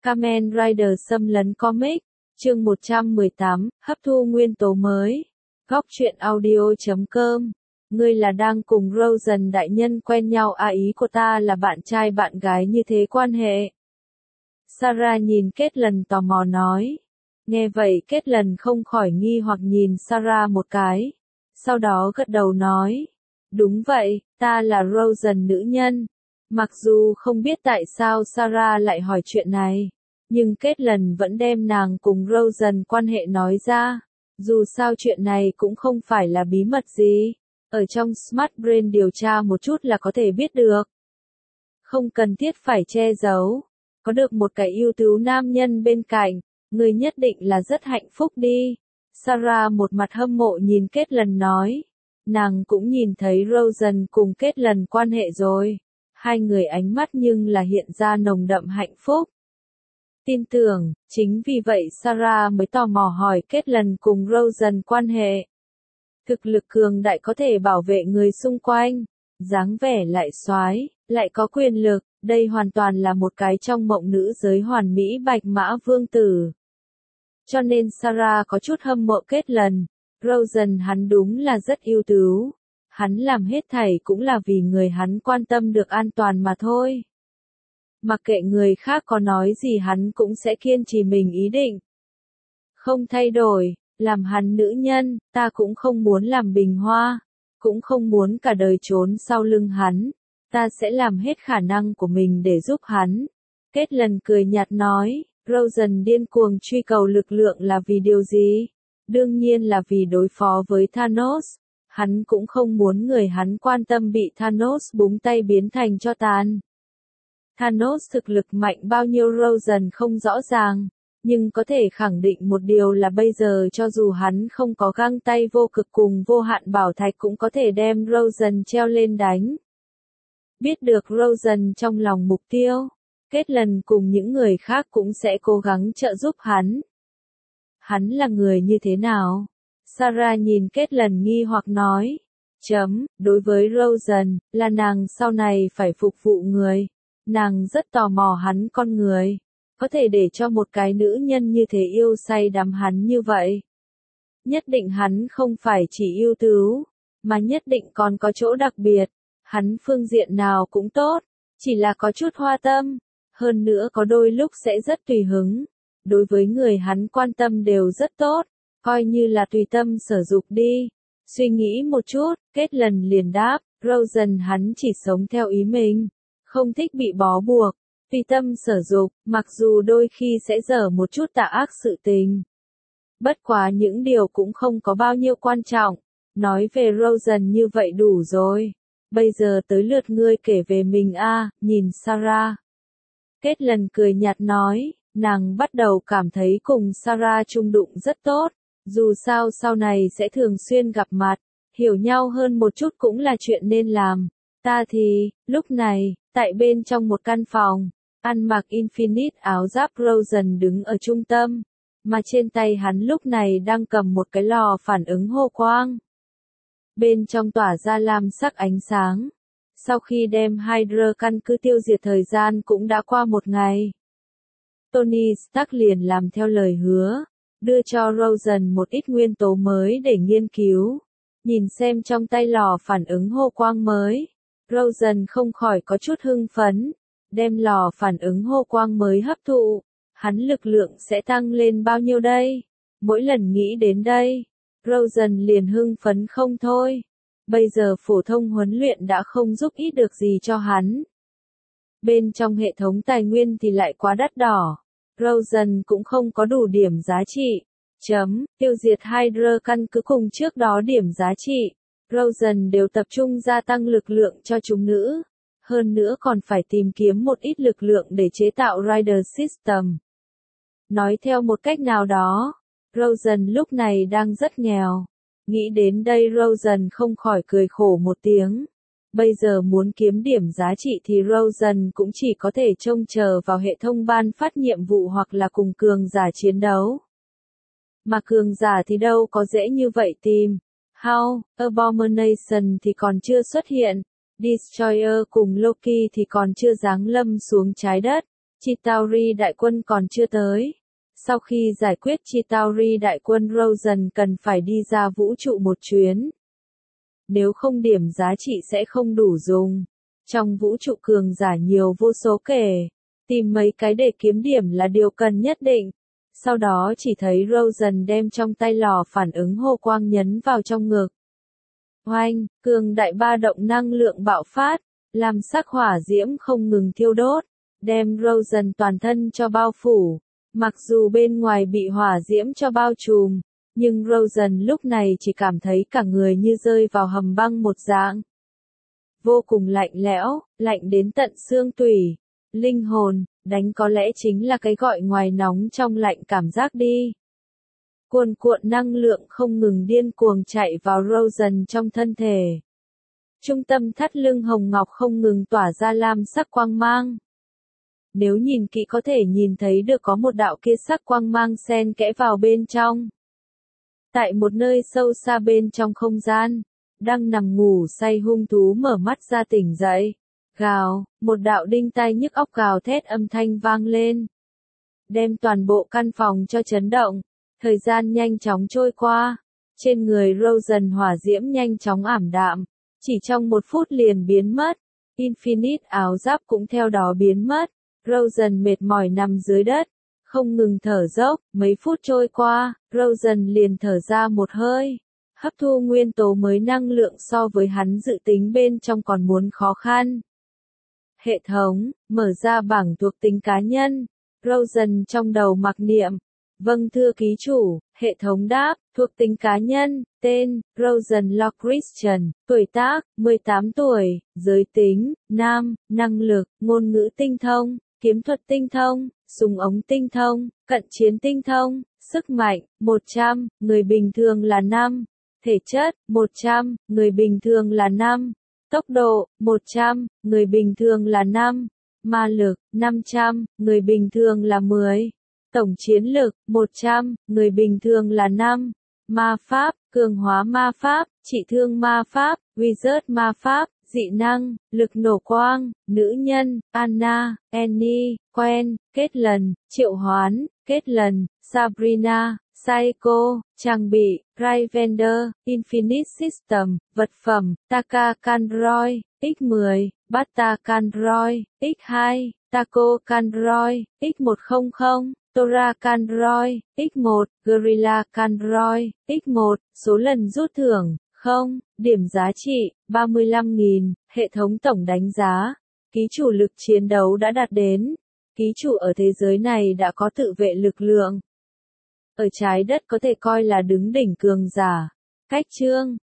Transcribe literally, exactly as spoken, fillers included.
Kamen Rider xâm lấn comic, chương một trăm mười tám, hấp thu nguyên tố mới. Góc truyện audio chấm com. Ngươi là đang cùng Rosen đại nhân quen nhau à, ý của ta là bạn trai bạn gái như thế quan hệ. Sarah nhìn Caitlin tò mò nói. Nghe vậy Caitlin không khỏi nghi hoặc nhìn Sarah một cái. Sau đó gật đầu nói. Đúng vậy, ta là Rosen nữ nhân. Mặc dù không biết tại sao Sarah lại hỏi chuyện này, nhưng Caitlin vẫn đem nàng cùng Rosen quan hệ nói ra. Dù sao chuyện này cũng không phải là bí mật gì. Ở trong Smart Brain điều tra một chút là có thể biết được. Không cần thiết phải che giấu. Có được một cái ưu tú nam nhân bên cạnh, người nhất định là rất hạnh phúc đi. Sarah một mặt hâm mộ nhìn Caitlin nói. Nàng cũng nhìn thấy Rosen cùng Caitlin quan hệ rồi. Hai người ánh mắt nhưng là hiện ra nồng đậm hạnh phúc. Tin tưởng, chính vì vậy Sarah mới tò mò hỏi Caitlin cùng Rosen quan hệ. Thực lực cường đại có thể bảo vệ người xung quanh, dáng vẻ lại soái, lại có quyền lực, đây hoàn toàn là một cái trong mộng nữ giới hoàn mỹ bạch mã vương tử. Cho nên Sarah có chút hâm mộ Caitlin, Rosen hắn đúng là rất ưu tú. Hắn làm hết thảy cũng là vì người hắn quan tâm được an toàn mà thôi. Mặc kệ người khác có nói gì hắn cũng sẽ kiên trì mình ý định. Không thay đổi, làm hắn nữ nhân, ta cũng không muốn làm bình hoa, cũng không muốn cả đời trốn sau lưng hắn, ta sẽ làm hết khả năng của mình để giúp hắn. Caitlin cười nhạt nói, Rosen điên cuồng truy cầu lực lượng là vì điều gì? Đương nhiên là vì đối phó với Thanos. Hắn cũng không muốn người hắn quan tâm bị Thanos búng tay biến thành tro tàn. Thanos thực lực mạnh bao nhiêu Rosen không rõ ràng, nhưng có thể khẳng định một điều là bây giờ cho dù hắn không có găng tay vô cực cùng vô hạn bảo thạch cũng có thể đem Rosen treo lên đánh. Biết được Rosen trong lòng mục tiêu, Caitlin cùng những người khác cũng sẽ cố gắng trợ giúp hắn. Hắn là người như thế nào? Sarah nhìn Caitlin nghi hoặc nói. Chấm, đối với Rosen, là nàng sau này phải phục vụ người. Nàng rất tò mò hắn con người. Có thể để cho một cái nữ nhân như thế yêu say đắm hắn như vậy. Nhất định hắn không phải chỉ yêu tú, mà nhất định còn có chỗ đặc biệt. Hắn phương diện nào cũng tốt, chỉ là có chút hoa tâm. Hơn nữa có đôi lúc sẽ rất tùy hứng. Đối với người hắn quan tâm đều rất tốt. Coi như là tùy tâm sở dục đi. Suy nghĩ một chút, Caitlin liền đáp, Rosen hắn chỉ sống theo ý mình, không thích bị bó buộc, tùy tâm sở dục, mặc dù đôi khi sẽ dở một chút tà ác sự tình. Bất quá những điều cũng không có bao nhiêu quan trọng, nói về Rosen như vậy đủ rồi. Bây giờ tới lượt ngươi kể về mình a, à, nhìn Sarah. Caitlin cười nhạt nói, nàng bắt đầu cảm thấy cùng Sarah chung đụng rất tốt. Dù sao sau này sẽ thường xuyên gặp mặt, hiểu nhau hơn một chút cũng là chuyện nên làm. Ta thì, lúc này, tại bên trong một căn phòng, ăn mặc Infinite áo giáp Rosen đứng ở trung tâm, mà trên tay hắn lúc này đang cầm một cái lò phản ứng hô quang. Bên trong tỏa ra lam sắc ánh sáng. Sau khi đem Hydra căn cứ tiêu diệt thời gian cũng đã qua một ngày. Tony Stark liền làm theo lời hứa. Đưa cho Rosen một ít nguyên tố mới để nghiên cứu. Nhìn xem trong tay lò phản ứng hô quang mới. Rosen không khỏi có chút hưng phấn. Đem lò phản ứng hô quang mới hấp thụ. Hắn lực lượng sẽ tăng lên bao nhiêu đây? Mỗi lần nghĩ đến đây, Rosen liền hưng phấn không thôi. Bây giờ phổ thông huấn luyện đã không giúp ích được gì cho hắn. Bên trong hệ thống tài nguyên thì lại quá đắt đỏ. Rosen cũng không có đủ điểm giá trị. Chấm, tiêu diệt Hydra căn cứ cùng trước đó điểm giá trị. Rosen đều tập trung gia tăng lực lượng cho chúng nữ. Hơn nữa còn phải tìm kiếm một ít lực lượng để chế tạo Rider System. Nói theo một cách nào đó, Rosen lúc này đang rất nghèo. Nghĩ đến đây Rosen không khỏi cười khổ một tiếng. Bây giờ muốn kiếm điểm giá trị thì Rosen cũng chỉ có thể trông chờ vào hệ thống ban phát nhiệm vụ hoặc là cùng cường giả chiến đấu. Mà cường giả thì đâu có dễ như vậy tìm. How, Abomination thì còn chưa xuất hiện. Destroyer cùng Loki thì còn chưa giáng lâm xuống trái đất. Chitauri đại quân còn chưa tới. Sau khi giải quyết Chitauri đại quân, Rosen cần phải đi ra vũ trụ một chuyến. Nếu không điểm giá trị sẽ không đủ dùng. Trong vũ trụ cường giả nhiều vô số kể. Tìm mấy cái để kiếm điểm là điều cần nhất định. Sau đó chỉ thấy Rosen đem trong tay lò phản ứng hồ quang nhấn vào trong ngực. Oanh, cường đại ba động năng lượng bạo phát, làm sắc hỏa diễm không ngừng thiêu đốt, đem Rosen toàn thân cho bao phủ. Mặc dù bên ngoài bị hỏa diễm cho bao trùm, nhưng Rosen lúc này chỉ cảm thấy cả người như rơi vào hầm băng một dạng. Vô cùng lạnh lẽo, lạnh đến tận xương tủy, linh hồn, đánh có lẽ chính là cái gọi ngoài nóng trong lạnh cảm giác đi. Cuồn cuộn năng lượng không ngừng điên cuồng chạy vào Rosen trong thân thể. Trung tâm thắt lưng hồng ngọc không ngừng tỏa ra lam sắc quang mang. Nếu nhìn kỹ có thể nhìn thấy được có một đạo kia sắc quang mang xen kẽ vào bên trong. Tại một nơi sâu xa bên trong không gian, đang nằm ngủ say hung thú mở mắt ra tỉnh dậy. Gào, một đạo đinh tai nhức óc gào thét âm thanh vang lên. Đem toàn bộ căn phòng cho chấn động. Thời gian nhanh chóng trôi qua. Trên người Rosen hỏa diễm nhanh chóng ảm đạm. Chỉ trong một phút liền biến mất. Infinite áo giáp cũng theo đó biến mất. Rosen mệt mỏi nằm dưới đất. Không ngừng thở dốc. Mấy phút trôi qua, Rosen liền thở ra một hơi. Hấp thu nguyên tố mới năng lượng so với hắn dự tính bên trong còn muốn khó khăn. Hệ thống, mở ra bảng thuộc tính cá nhân. Rosen trong đầu mặc niệm. Vâng thưa ký chủ, hệ thống đáp, thuộc tính cá nhân, tên, Rosen Law Christian, tuổi tác, mười tám tuổi, giới tính, nam, năng lực, ngôn ngữ tinh thông, kiếm thuật tinh thông, súng ống tinh thông, cận chiến tinh thông, sức mạnh, một trăm, người bình thường là năm, thể chất, một trăm, người bình thường là năm, tốc độ, một trăm, người bình thường là năm, ma lực, năm trăm, người bình thường là mười. Tổng chiến lực, một trăm, người bình thường là năm. Ma pháp, cường hóa ma pháp, trị thương ma pháp, wizard ma pháp, dị năng, lực nổ quang, nữ nhân, Anna, Annie, quen, kết lần, triệu hoán, kết lần, Sabrina, Psycho, trang bị, Rivender, Infinite System, vật phẩm, Taka Kandroid, x mười, Bata Kandroid, x hai, Taco Kandroid, x một trăm. Tora Kandroid, x một, Gorilla Kandroid, x một, số lần rút thưởng, không, điểm giá trị, ba mươi lăm nghìn, hệ thống tổng đánh giá, ký chủ lực chiến đấu đã đạt đến, ký chủ ở thế giới này đã có tự vệ lực lượng. Ở trái đất có thể coi là đứng đỉnh cường giả, cách chương,